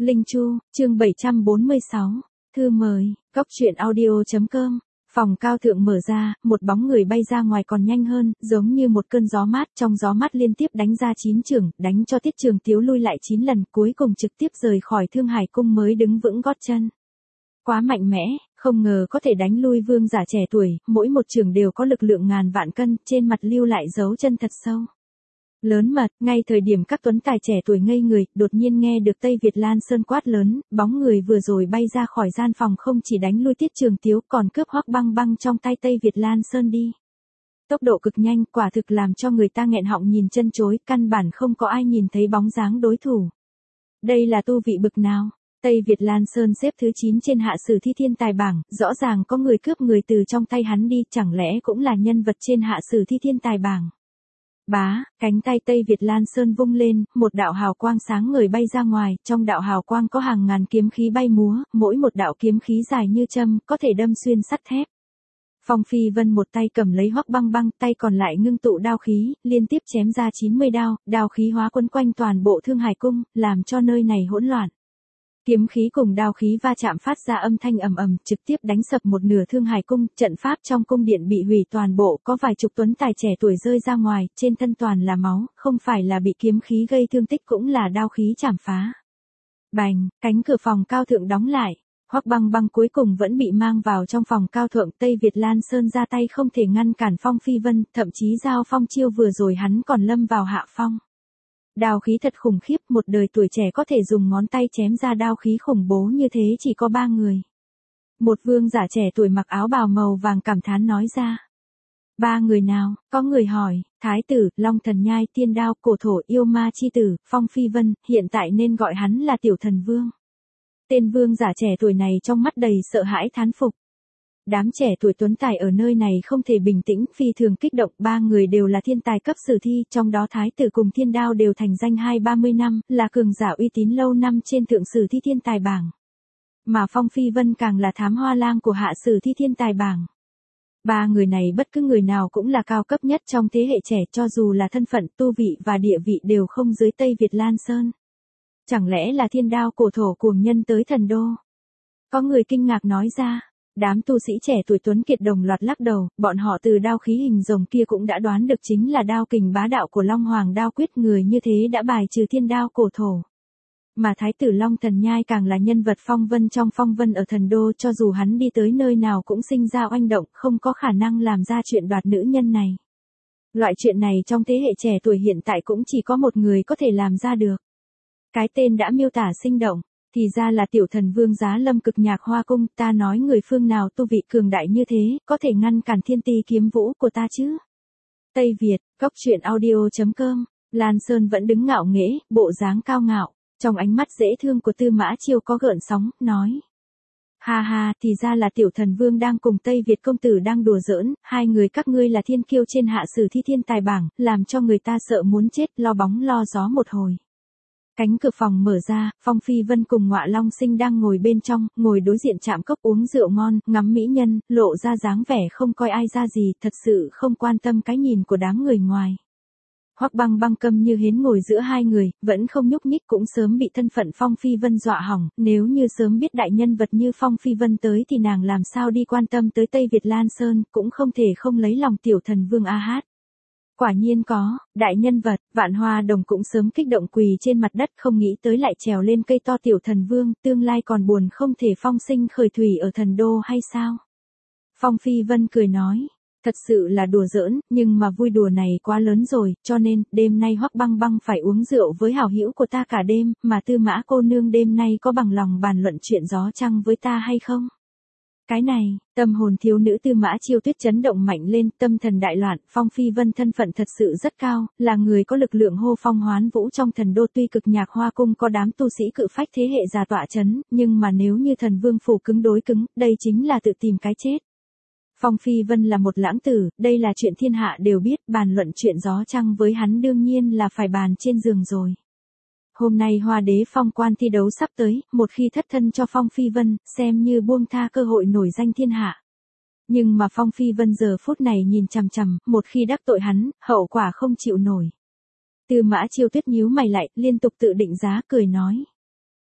Linh Chu, chương 746, thư mời, cóc truyện audio.com. Phòng cao thượng mở ra, một bóng người bay ra ngoài còn nhanh hơn, giống như một cơn gió mát, trong gió mát liên tiếp đánh ra 9 chưởng, đánh cho Tiết Trường Tiếu lui lại 9 lần, cuối cùng trực tiếp rời khỏi Thương Hải cung mới đứng vững gót chân. Quá mạnh mẽ, không ngờ có thể đánh lui vương giả trẻ tuổi, mỗi một chưởng đều có lực lượng ngàn vạn cân, trên mặt lưu lại dấu chân thật sâu. Lớn mật, ngay thời điểm các tuấn tài trẻ tuổi ngây người, đột nhiên nghe được Tây Việt Lan Sơn quát lớn, bóng người vừa rồi bay ra khỏi gian phòng không chỉ đánh lui Tiết Trường Tiếu còn cướp Hoắc Băng Băng trong tay Tây Việt Lan Sơn đi. Tốc độ cực nhanh, quả thực làm cho người ta nghẹn họng nhìn chân chối, căn bản không có ai nhìn thấy bóng dáng đối thủ. Đây là tu vị bực nào? Tây Việt Lan Sơn xếp thứ 9 trên hạ sử thi thiên tài bảng, rõ ràng có người cướp người từ trong tay hắn đi, chẳng lẽ cũng là nhân vật trên hạ sử thi thiên tài bảng. Bá, cánh tay Tây Việt Lan Sơn vung lên, một đạo hào quang sáng ngời bay ra ngoài, trong đạo hào quang có hàng ngàn kiếm khí bay múa, mỗi một đạo kiếm khí dài như châm, có thể đâm xuyên sắt thép. Phong Phi Vân một tay cầm lấy Hoắc Băng Băng, tay còn lại ngưng tụ đao khí, liên tiếp chém ra 90 đao, đao khí hóa quấn quanh toàn bộ Thương Hải cung, làm cho nơi này hỗn loạn. Kiếm khí cùng đao khí va chạm phát ra âm thanh ầm ầm, trực tiếp đánh sập một nửa Thương Hải cung, trận pháp trong cung điện bị hủy toàn bộ, có vài chục tuấn tài trẻ tuổi rơi ra ngoài, trên thân toàn là máu, không phải là bị kiếm khí gây thương tích cũng là đao khí chảm phá. Bành, cánh cửa phòng cao thượng đóng lại, Hoắc Băng Băng cuối cùng vẫn bị mang vào trong phòng cao thượng. Tây Việt Lan Sơn ra tay không thể ngăn cản Phong Phi Vân, thậm chí giao phong chiêu vừa rồi hắn còn lâm vào hạ phong. Đao khí thật khủng khiếp, một đời tuổi trẻ có thể dùng ngón tay chém ra đao khí khủng bố như thế chỉ có 3 người. Một vương giả trẻ tuổi mặc áo bào màu vàng cảm thán nói ra. 3 người nào? Có người hỏi, Thái tử, Long Thần Nhai, Tiên Đao, Cổ Thổ, Yêu Ma Chi Tử, Phong Phi Vân, hiện tại nên gọi hắn là Tiểu Thần Vương. Tên vương giả trẻ tuổi này trong mắt đầy sợ hãi thán phục. Đám trẻ tuổi tuấn tài ở nơi này không thể bình tĩnh, phi thường kích động, 3 người đều là thiên tài cấp sử thi, trong đó Thái tử cùng Thiên Đao đều thành danh 20-30 năm, là cường giả uy tín lâu năm trên thượng sử thi thiên tài bảng. Mà Phong Phi Vân càng là thám hoa lang của hạ sử thi thiên tài bảng. 3 người này bất cứ người nào cũng là cao cấp nhất trong thế hệ trẻ, cho dù là thân phận, tu vị và địa vị đều không dưới Tây Việt Lan Sơn. Chẳng lẽ là Thiên Đao Cổ Thổ cuồng nhân tới thần đô? Có người kinh ngạc nói ra. Đám tu sĩ trẻ tuổi tuấn kiệt đồng loạt lắc đầu, bọn họ từ đao khí hình rồng kia cũng đã đoán được chính là đao kình bá đạo của Long Hoàng đao quyết, người như thế đã bài trừ Thiên Đao Cổ Thổ. Mà Thái tử Long Thần Nhai càng là nhân vật phong vân trong phong vân ở thần đô, cho dù hắn đi tới nơi nào cũng sinh ra oanh động, không có khả năng làm ra chuyện đoạt nữ nhân này. Loại chuyện này trong thế hệ trẻ tuổi hiện tại cũng chỉ có một người có thể làm ra được. Cái tên đã miêu tả sinh động. Thì ra là Tiểu Thần Vương Giá Lâm Cực Nhạc Hoa Cung, ta nói người phương nào tu vị cường đại như thế, có thể ngăn cản thiên ti kiếm vũ của ta chứ? Tây Việt, cóc truyện audio.com, Lan Sơn vẫn đứng ngạo nghễ, bộ dáng cao ngạo, trong ánh mắt dễ thương của Tư Mã Chiêu có gợn sóng, nói. Ha ha, thì ra là Tiểu Thần Vương đang cùng Tây Việt công tử đang đùa giỡn, hai người các ngươi là thiên kiêu trên hạ sử thi thiên tài bảng, làm cho người ta sợ muốn chết, lo bóng lo gió một hồi. Cánh cửa phòng mở ra, Phong Phi Vân cùng Ngọa Long Sinh đang ngồi bên trong, ngồi đối diện chạm cốc uống rượu ngon, ngắm mỹ nhân, lộ ra dáng vẻ không coi ai ra gì, thật sự không quan tâm cái nhìn của đám người ngoài. Hoắc Băng Băng câm như hến ngồi giữa hai người, vẫn không nhúc nhích, cũng sớm bị thân phận Phong Phi Vân dọa hỏng, nếu như sớm biết đại nhân vật như Phong Phi Vân tới thì nàng làm sao đi quan tâm tới Tây Việt Lan Sơn, cũng không thể không lấy lòng Tiểu Thần Vương a hát. Quả nhiên có, đại nhân vật, Vạn Hoa Đồng cũng sớm kích động quỳ trên mặt đất, không nghĩ tới lại trèo lên cây to Tiểu Thần Vương, tương lai còn buồn không thể phong sinh khởi thủy ở thần đô hay sao? Phong Phi Vân cười nói, thật sự là đùa giỡn, nhưng mà vui đùa này quá lớn rồi, cho nên, đêm nay Hoắc Băng Băng phải uống rượu với hảo hữu của ta cả đêm, mà Tư Mã cô nương đêm nay có bằng lòng bàn luận chuyện gió trăng với ta hay không? Cái này, tâm hồn thiếu nữ Tư Mã Chiêu Tuyết chấn động mạnh lên, tâm thần đại loạn, Phong Phi Vân thân phận thật sự rất cao, là người có lực lượng hô phong hoán vũ trong thần đô, tuy Cực Nhạc Hoa Cung có đám tu sĩ cự phách thế hệ già tọa chấn, nhưng mà nếu như Thần Vương phủ cứng đối cứng, đây chính là tự tìm cái chết. Phong Phi Vân là một lãng tử, đây là chuyện thiên hạ đều biết, bàn luận chuyện gió trăng với hắn đương nhiên là phải bàn trên giường rồi. Hôm nay Hoa Đế Phong quan thi đấu sắp tới, một khi thất thân cho Phong Phi Vân, xem như buông tha cơ hội nổi danh thiên hạ. Nhưng mà Phong Phi Vân giờ phút này nhìn chằm chằm, một khi đắc tội hắn, hậu quả không chịu nổi. Tư Mã Chiêu Tuyết nhíu mày lại, liên tục tự định giá, cười nói.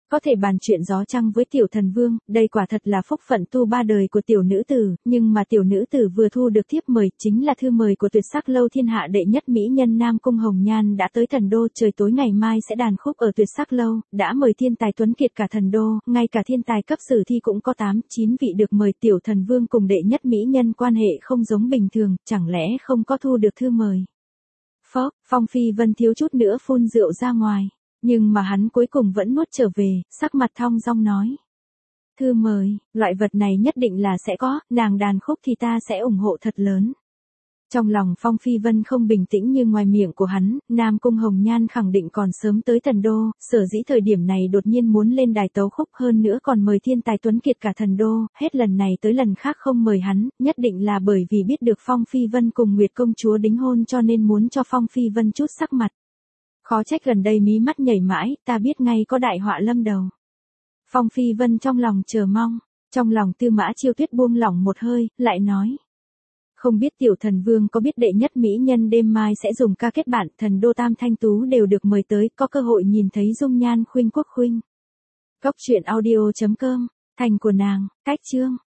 Có thể bàn chuyện gió trăng với tiểu thần vương, đây quả thật là phúc phận tu ba đời của tiểu nữ tử, nhưng mà tiểu nữ tử vừa thu được thiếp mời, chính là thư mời của tuyệt sắc lâu thiên hạ đệ nhất mỹ nhân Nam Cung Hồng Nhan đã tới thần đô, trời tối ngày mai sẽ đàn khúc ở tuyệt sắc lâu, đã mời thiên tài tuấn kiệt cả thần đô, ngay cả thiên tài cấp sử thi cũng có 8-9 vị được mời, tiểu thần vương cùng đệ nhất mỹ nhân quan hệ không giống bình thường, chẳng lẽ không có thu được thư mời. Phó, Phong Phi Vân thiếu chút nữa phun rượu ra ngoài. Nhưng mà hắn cuối cùng vẫn nuốt trở về, sắc mặt thong dong nói. Thư mời, loại vật này nhất định là sẽ có, nàng đàn khúc thì ta sẽ ủng hộ thật lớn. Trong lòng Phong Phi Vân không bình tĩnh như ngoài miệng của hắn, Nam Cung Hồng Nhan khẳng định còn sớm tới thần đô, sở dĩ thời điểm này đột nhiên muốn lên đài tấu khúc, hơn nữa còn mời thiên tài tuấn kiệt cả thần đô, hết lần này tới lần khác không mời hắn, nhất định là bởi vì biết được Phong Phi Vân cùng Nguyệt công chúa đính hôn cho nên muốn cho Phong Phi Vân chút sắc mặt. Khó trách gần đây mí mắt nhảy mãi, ta biết ngay có đại họa lâm đầu. Phong Phi Vân trong lòng chờ mong, trong lòng Tư Mã Chiêu Tuyết buông lỏng một hơi, lại nói. Không biết tiểu thần vương có biết đệ nhất mỹ nhân đêm mai sẽ dùng ca kết bạn, thần đô tam thanh tú đều được mời tới, có cơ hội nhìn thấy dung nhan khuynh quốc khuynh. Cốc truyện audio.com, thành của nàng, cách chương.